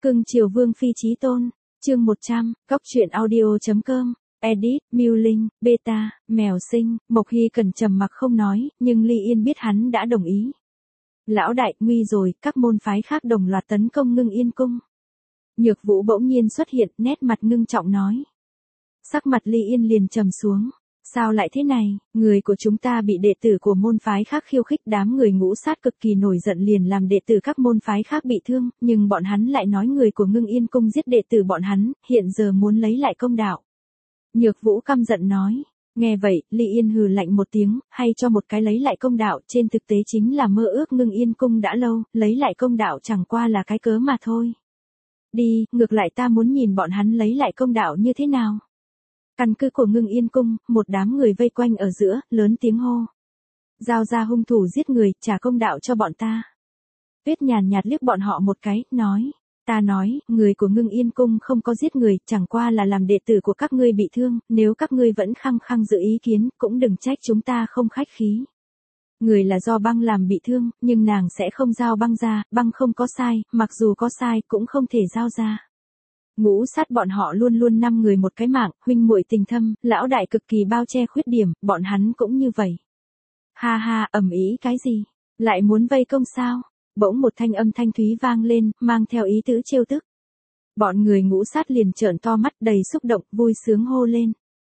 Cưng chiều Vương Phi Chí Tôn, chương 100, Cóc truyện audio.com, edit, Miu Linh, beta, mèo sinh, Mộc Hy Cẩn trầm mặc không nói, nhưng Ly Yên biết hắn đã đồng ý. Lão đại, nguy rồi, các môn phái khác đồng loạt tấn công Ngưng Yên cung. Nhược Vũ bỗng nhiên xuất hiện, nét mặt ngưng trọng nói. Sắc mặt Ly Yên liền trầm xuống. Sao lại thế này, người của chúng ta bị đệ tử của môn phái khác khiêu khích, đám người Ngũ Sát cực kỳ nổi giận liền làm đệ tử các môn phái khác bị thương, nhưng bọn hắn lại nói người của Ngưng Yên cung giết đệ tử bọn hắn, hiện giờ muốn lấy lại công đạo. Nhược Vũ căm giận nói. Nghe vậy, Ly Yên hừ lạnh một tiếng, hay cho một cái lấy lại công đạo, trên thực tế chính là mơ ước Ngưng Yên cung đã lâu, lấy lại công đạo chẳng qua là cái cớ mà thôi. Đi, ngược lại ta muốn nhìn bọn hắn lấy lại công đạo như thế nào. Căn cứ của Ngưng Yên cung, một đám người vây quanh ở giữa, lớn tiếng hô. Giao ra hung thủ giết người, trả công đạo cho bọn ta. Tuyết nhàn nhạt liếc bọn họ một cái, nói. Ta nói, người của Ngưng Yên cung không có giết người, chẳng qua là làm đệ tử của các ngươi bị thương, nếu các ngươi vẫn khăng khăng giữ ý kiến, cũng đừng trách chúng ta không khách khí. Người là do băng làm bị thương, nhưng nàng sẽ không giao băng ra, băng không có sai, mặc dù có sai cũng không thể giao ra. Ngũ Sát bọn họ luôn luôn 5 người một cái mạng, huynh muội tình thâm, lão đại cực kỳ bao che khuyết điểm, bọn hắn cũng như vậy. Ha ha, ầm ĩ cái gì? Lại muốn vây công sao? Bỗng một thanh âm thanh thúy vang lên, mang theo ý tứ trêu tức. Bọn người Ngũ Sát liền trợn to mắt đầy xúc động, vui sướng hô lên.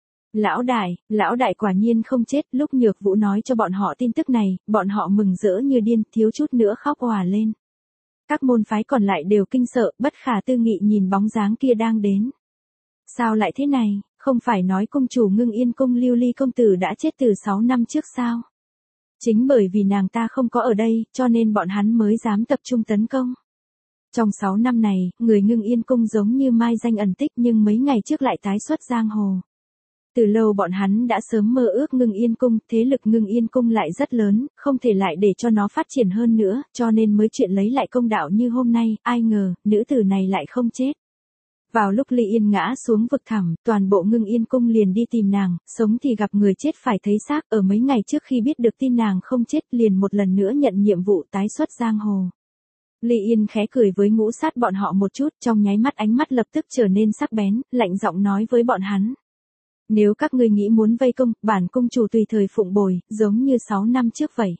Lão đại quả nhiên không chết. Lúc Nhược Vũ nói cho bọn họ tin tức này, bọn họ mừng rỡ như điên, thiếu chút nữa khóc òa lên. Các môn phái còn lại đều kinh sợ, bất khả tư nghị nhìn bóng dáng kia đang đến. Sao lại thế này, không phải nói cung chủ Ngưng Yên cung Lưu Ly công tử đã chết từ 6 năm trước sao? Chính bởi vì nàng ta không có ở đây, cho nên bọn hắn mới dám tập trung tấn công. Trong 6 năm này, người Ngưng Yên cung giống như mai danh ẩn tích, nhưng mấy ngày trước lại tái xuất giang hồ. Từ lâu bọn hắn đã sớm mơ ước Ngưng Yên cung, thế lực Ngưng Yên cung lại rất lớn, không thể lại để cho nó phát triển hơn nữa, cho nên mới chuyện lấy lại công đạo như hôm nay, ai ngờ, nữ tử này lại không chết. Vào lúc Ly Yên ngã xuống vực thẳm, toàn bộ Ngưng Yên cung liền đi tìm nàng, sống thì gặp người chết phải thấy xác, ở mấy ngày trước khi biết được tin nàng không chết liền một lần nữa nhận nhiệm vụ tái xuất giang hồ. Ly Yên khẽ cười với Ngũ Sát bọn họ một chút, trong nháy mắt ánh mắt lập tức trở nên sắc bén, lạnh giọng nói với bọn hắn. Nếu các ngươi nghĩ muốn vây công, bản cung chủ tùy thời phụng bồi, giống như 6 năm trước vậy.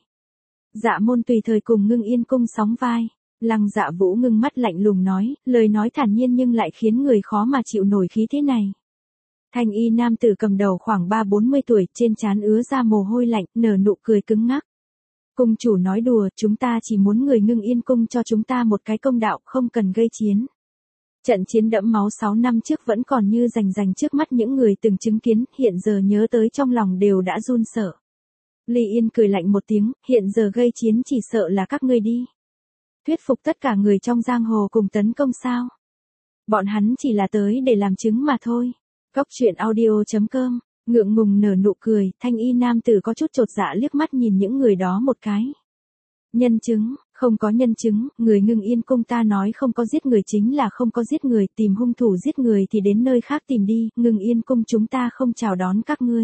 Dạ môn tùy thời cùng Ngưng Yên cung sóng vai. Lăng Dạ Vũ ngưng mắt lạnh lùng nói, lời nói thản nhiên nhưng lại khiến người khó mà chịu nổi khí thế này. Thanh y nam tử cầm đầu khoảng 30-40 tuổi, trên trán ứa ra mồ hôi lạnh, nở nụ cười cứng ngắc. Cung chủ nói đùa, chúng ta chỉ muốn người Ngưng Yên cung cho chúng ta một cái công đạo, không cần gây chiến. Trận chiến đẫm máu 6 năm trước vẫn còn như rành trước mắt những người từng chứng kiến, hiện giờ nhớ tới trong lòng đều đã run sợ. Ly Yên cười lạnh một tiếng, hiện giờ gây chiến chỉ sợ là các ngươi đi. Thuyết phục tất cả người trong giang hồ cùng tấn công sao? Bọn hắn chỉ là tới để làm chứng mà thôi. Cóc truyện audio.com, ngượng ngùng nở nụ cười, thanh y nam tử có chút chột dạ liếc mắt nhìn những người đó một cái. Nhân chứng, không có nhân chứng, người Ngưng Yên cung ta nói không có giết người chính là không có giết người, tìm hung thủ giết người thì đến nơi khác tìm đi, Ngưng Yên cung chúng ta không chào đón các ngươi.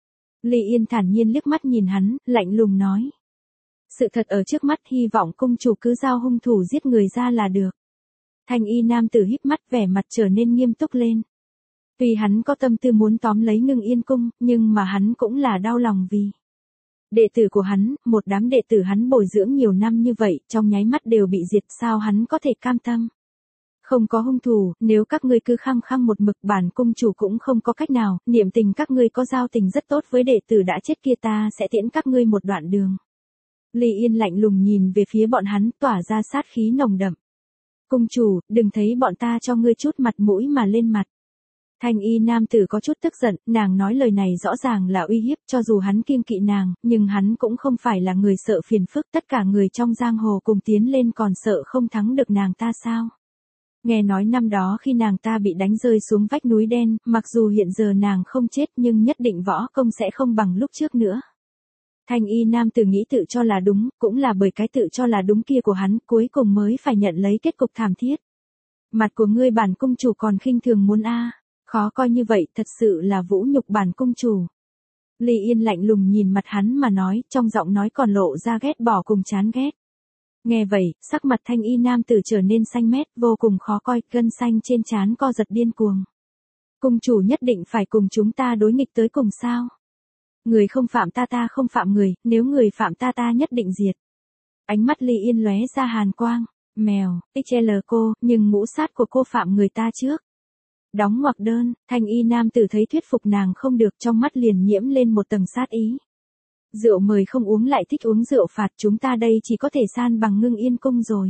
Ly Yên thản nhiên liếc mắt nhìn hắn, lạnh lùng nói. Sự thật ở trước mắt, hy vọng cung chủ cứ giao hung thủ giết người ra là được. Thanh y nam tử híp mắt, vẻ mặt trở nên nghiêm túc lên. Tuy hắn có tâm tư muốn tóm lấy Ngưng Yên cung, nhưng mà hắn cũng là đau lòng vì đệ tử của hắn, một đám đệ tử hắn bồi dưỡng nhiều năm như vậy, trong nháy mắt đều bị diệt, sao hắn có thể cam tâm. Không có hung thủ, nếu các ngươi cứ khăng khăng một mực, bản cung chủ cũng không có cách nào, niệm tình các ngươi có giao tình rất tốt với đệ tử đã chết kia, ta sẽ tiễn các ngươi một đoạn đường. Ly Yên lạnh lùng nhìn về phía bọn hắn, tỏa ra sát khí nồng đậm. Cung chủ, đừng thấy bọn ta cho ngươi chút mặt mũi mà lên mặt. Thanh y nam tử có chút tức giận, nàng nói lời này rõ ràng là uy hiếp, cho dù hắn kiêng kỵ nàng, nhưng hắn cũng không phải là người sợ phiền phức, tất cả người trong giang hồ cùng tiến lên còn sợ không thắng được nàng ta sao? Nghe nói năm đó khi nàng ta bị đánh rơi xuống vách núi đen, mặc dù hiện giờ nàng không chết nhưng nhất định võ công sẽ không bằng lúc trước nữa. Thanh y nam tử nghĩ tự cho là đúng, cũng là bởi cái tự cho là đúng kia của hắn, cuối cùng mới phải nhận lấy kết cục thảm thiết. Mặt của ngươi bản cung chủ còn khinh thường muốn khó coi như vậy, thật sự là vũ nhục bản cung chủ. Ly Yên lạnh lùng nhìn mặt hắn mà nói, trong giọng nói còn lộ ra ghét bỏ cùng chán ghét. Nghe vậy, sắc mặt thanh y nam tử trở nên xanh mét, vô cùng khó coi, gân xanh trên trán co giật điên cuồng. Cung chủ nhất định phải cùng chúng ta đối nghịch tới cùng sao? Người không phạm ta ta không phạm người, nếu người phạm ta ta nhất định diệt. Ánh mắt Ly Yên lóe ra hàn quang. Mèo, XL cô, nhưng ngũ sát của cô phạm người ta trước. Đóng ngoặc đơn, thanh y nam tử thấy thuyết phục nàng không được, trong mắt liền nhiễm lên một tầng sát ý. Rượu mời không uống lại thích uống rượu phạt, chúng ta đây chỉ có thể san bằng Ngưng Yên cung rồi.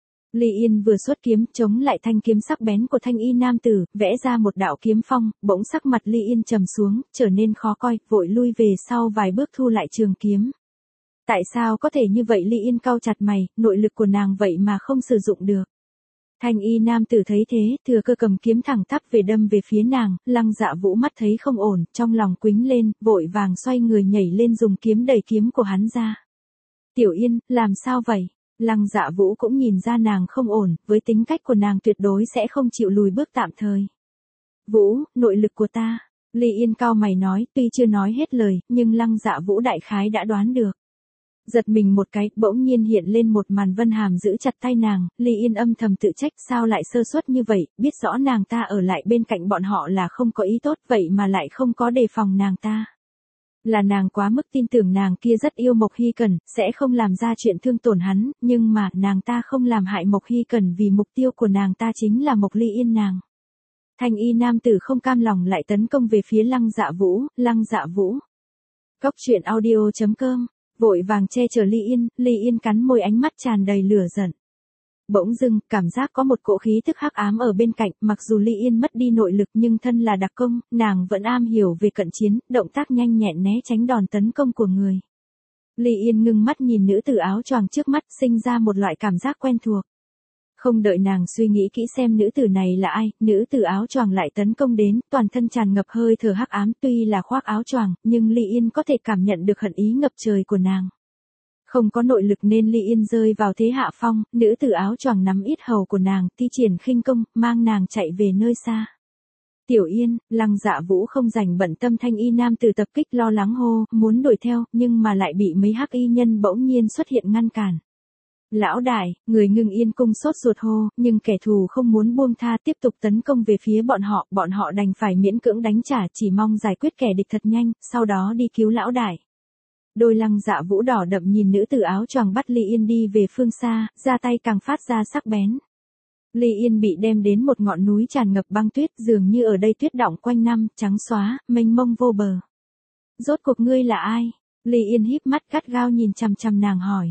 Ly Yên vừa xuất kiếm chống lại thanh kiếm sắc bén của thanh y nam tử, vẽ ra một đạo kiếm phong, bỗng sắc mặt Ly Yên trầm xuống, trở nên khó coi, vội lui về sau vài bước thu lại trường kiếm. Tại sao có thể như vậy? Ly Yên cau chặt mày, nội lực của nàng vậy mà không sử dụng được. Thanh y nam tử thấy thế, thừa cơ cầm kiếm thẳng tắp về đâm về phía nàng, Lăng Dạ Vũ mắt thấy không ổn, trong lòng quĩnh lên, vội vàng xoay người nhảy lên dùng kiếm đẩy kiếm của hắn ra. Tiểu Yên, làm sao vậy? Lăng Dạ Vũ cũng nhìn ra nàng không ổn, với tính cách của nàng tuyệt đối sẽ không chịu lùi bước tạm thời. Vũ, nội lực của ta. Ly Yên cau mày nói, tuy chưa nói hết lời, nhưng Lăng Dạ Vũ đại khái đã đoán được. Giật mình một cái, bỗng nhiên hiện lên một màn Vân Hàm giữ chặt tay nàng, Ly Yên âm thầm tự trách sao lại sơ suất như vậy, biết rõ nàng ta ở lại bên cạnh bọn họ là không có ý tốt vậy mà lại không có đề phòng nàng ta. Là nàng quá mức tin tưởng nàng kia rất yêu Mộc Hy Cẩn, sẽ không làm ra chuyện thương tổn hắn, nhưng mà nàng ta không làm hại Mộc Hy Cẩn vì mục tiêu của nàng ta chính là Mộc Ly Yên nàng. Thanh y nam tử không cam lòng lại tấn công về phía Lăng Dạ Vũ, Lăng Dạ Vũ. Cóc truyện audio.com, vội vàng che chở Ly Yên cắn môi ánh mắt tràn đầy lửa giận. Bỗng dưng, cảm giác có một cỗ khí thức hắc ám ở bên cạnh, mặc dù Ly Yên mất đi nội lực nhưng thân là đặc công, nàng vẫn am hiểu về cận chiến, động tác nhanh nhẹn né tránh đòn tấn công của người. Ly Yên ngưng mắt nhìn nữ tử áo choàng trước mắt, sinh ra một loại cảm giác quen thuộc. Không đợi nàng suy nghĩ kỹ xem nữ tử này là ai, nữ tử áo choàng lại tấn công đến, toàn thân tràn ngập hơi thở hắc ám, tuy là khoác áo choàng, nhưng Ly Yên có thể cảm nhận được hận ý ngập trời của nàng. Không có nội lực nên Ly Yên rơi vào thế hạ phong, nữ tử áo choàng nắm yết hầu của nàng, thi triển khinh công, mang nàng chạy về nơi xa. Tiểu Yên, Lăng Dạ Vũ không rảnh bận tâm thanh y nam tử tập kích lo lắng hô, muốn đuổi theo, nhưng mà lại bị mấy hắc y nhân bỗng nhiên xuất hiện ngăn cản. Lão đại, người Ngưng Yên cung sốt ruột hô, nhưng kẻ thù không muốn buông tha tiếp tục tấn công về phía bọn họ đành phải miễn cưỡng đánh trả chỉ mong giải quyết kẻ địch thật nhanh, sau đó đi cứu lão đại. Đôi Lăng Dạ Vũ đỏ đậm nhìn nữ tử áo choàng bắt Ly Yên đi về phương xa, ra tay càng phát ra sắc bén. Ly Yên bị đem đến một ngọn núi tràn ngập băng tuyết, dường như ở đây tuyết đọng quanh năm, trắng xóa, mênh mông vô bờ. Rốt cuộc ngươi là ai? Ly Yên híp mắt gắt gao nhìn chằm chằm nàng hỏi.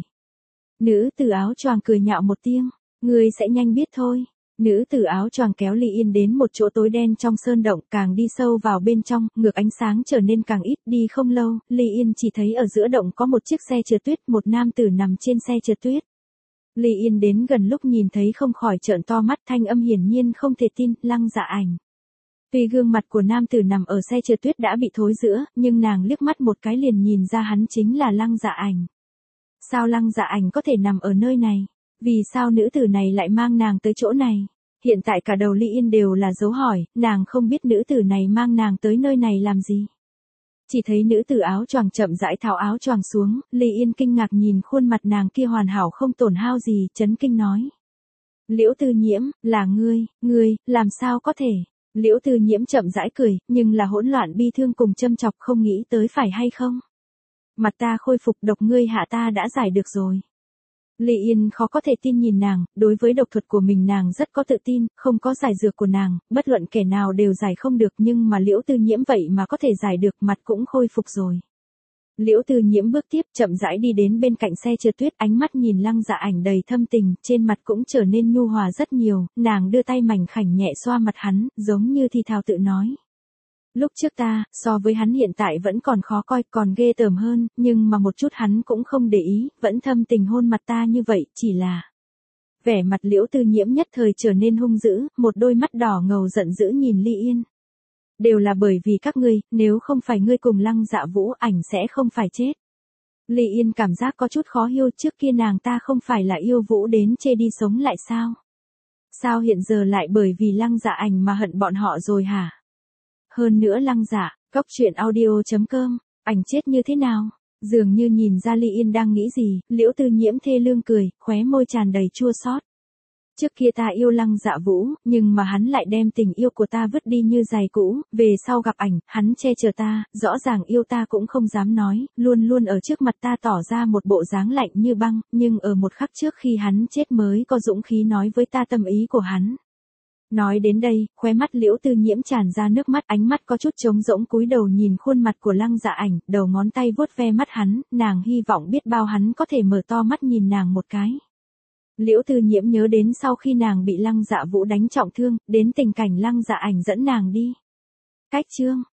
Nữ tử áo choàng cười nhạo một tiếng, ngươi sẽ nhanh biết thôi. Nữ tử áo choàng kéo Ly Yên đến một chỗ tối đen trong sơn động, càng đi sâu vào bên trong, ngược ánh sáng trở nên càng ít, đi không lâu, Ly Yên chỉ thấy ở giữa động có một chiếc xe trượt tuyết, một nam tử nằm trên xe trượt tuyết. Ly Yên đến gần lúc nhìn thấy không khỏi trợn to mắt, thanh âm hiển nhiên không thể tin, Lăng Dạ Ảnh. Tuy gương mặt của nam tử nằm ở xe trượt tuyết đã bị thối rữa, nhưng nàng liếc mắt một cái liền nhìn ra hắn chính là Lăng Dạ Ảnh. Sao Lăng Dạ Ảnh có thể nằm ở nơi này? Vì sao nữ tử này lại mang nàng tới chỗ này? Hiện tại cả đầu Ly Yên đều là dấu hỏi, nàng không biết nữ tử này mang nàng tới nơi này làm gì. Chỉ thấy nữ tử áo choàng chậm rãi tháo áo choàng xuống, Ly Yên kinh ngạc nhìn khuôn mặt nàng kia hoàn hảo không tổn hao gì, chấn kinh nói. Liễu Tư Nhiễm, là ngươi, làm sao có thể? Liễu Tư Nhiễm chậm rãi cười, nhưng là hỗn loạn bi thương cùng châm chọc, không nghĩ tới phải hay không? Mặt ta khôi phục, độc ngươi hạ ta đã giải được rồi. Ly Yên khó có thể tin nhìn nàng, đối với độc thuật của mình nàng rất có tự tin, không có giải dược của nàng, bất luận kẻ nào đều giải không được, nhưng mà Liễu Tư Nhiễm vậy mà có thể giải được, mặt cũng khôi phục rồi. Liễu Tư Nhiễm bước tiếp chậm rãi đi đến bên cạnh xe trượt tuyết, ánh mắt nhìn Lăng Dạ Ảnh đầy thâm tình, trên mặt cũng trở nên nhu hòa rất nhiều, nàng đưa tay mảnh khảnh nhẹ xoa mặt hắn, giống như thì thào tự nói. Lúc trước ta, so với hắn hiện tại vẫn còn khó coi, còn ghê tởm hơn, nhưng mà một chút hắn cũng không để ý, vẫn thâm tình hôn mặt ta như vậy, chỉ là... Vẻ mặt Liễu Tư Nhiễm nhất thời trở nên hung dữ, một đôi mắt đỏ ngầu giận dữ nhìn Ly Yên. Đều là bởi vì các ngươi, nếu không phải ngươi cùng Lăng Dạ Vũ, ảnh sẽ không phải chết. Ly Yên cảm giác có chút khó hiểu, trước kia nàng ta không phải là yêu Vũ đến chê đi sống lại sao? Sao hiện giờ lại bởi vì Lăng Dạ Ảnh mà hận bọn họ rồi hả? Hơn nữa Lăng Dạ, cóc truyện audio.com, ảnh chết như thế nào? Dường như nhìn ra Ly Yên đang nghĩ gì, Liễu Tư Nhiễm thê lương cười, khóe môi tràn đầy chua xót. Trước kia ta yêu Lăng Dạ Vũ, nhưng mà hắn lại đem tình yêu của ta vứt đi như giày cũ, về sau gặp ảnh, hắn che chở ta, rõ ràng yêu ta cũng không dám nói, luôn luôn ở trước mặt ta tỏ ra một bộ dáng lạnh như băng, nhưng ở một khắc trước khi hắn chết mới có dũng khí nói với ta tâm ý của hắn. Nói đến đây, khóe mắt Liễu Tư Nhiễm tràn ra nước mắt, ánh mắt có chút trống rỗng cúi đầu nhìn khuôn mặt của Lăng Dạ Ảnh, đầu ngón tay vuốt ve mắt hắn, nàng hy vọng biết bao hắn có thể mở to mắt nhìn nàng một cái. Liễu Tư Nhiễm nhớ đến sau khi nàng bị Lăng Dạ Vũ đánh trọng thương, đến tình cảnh Lăng Dạ Ảnh dẫn nàng đi. Cách chương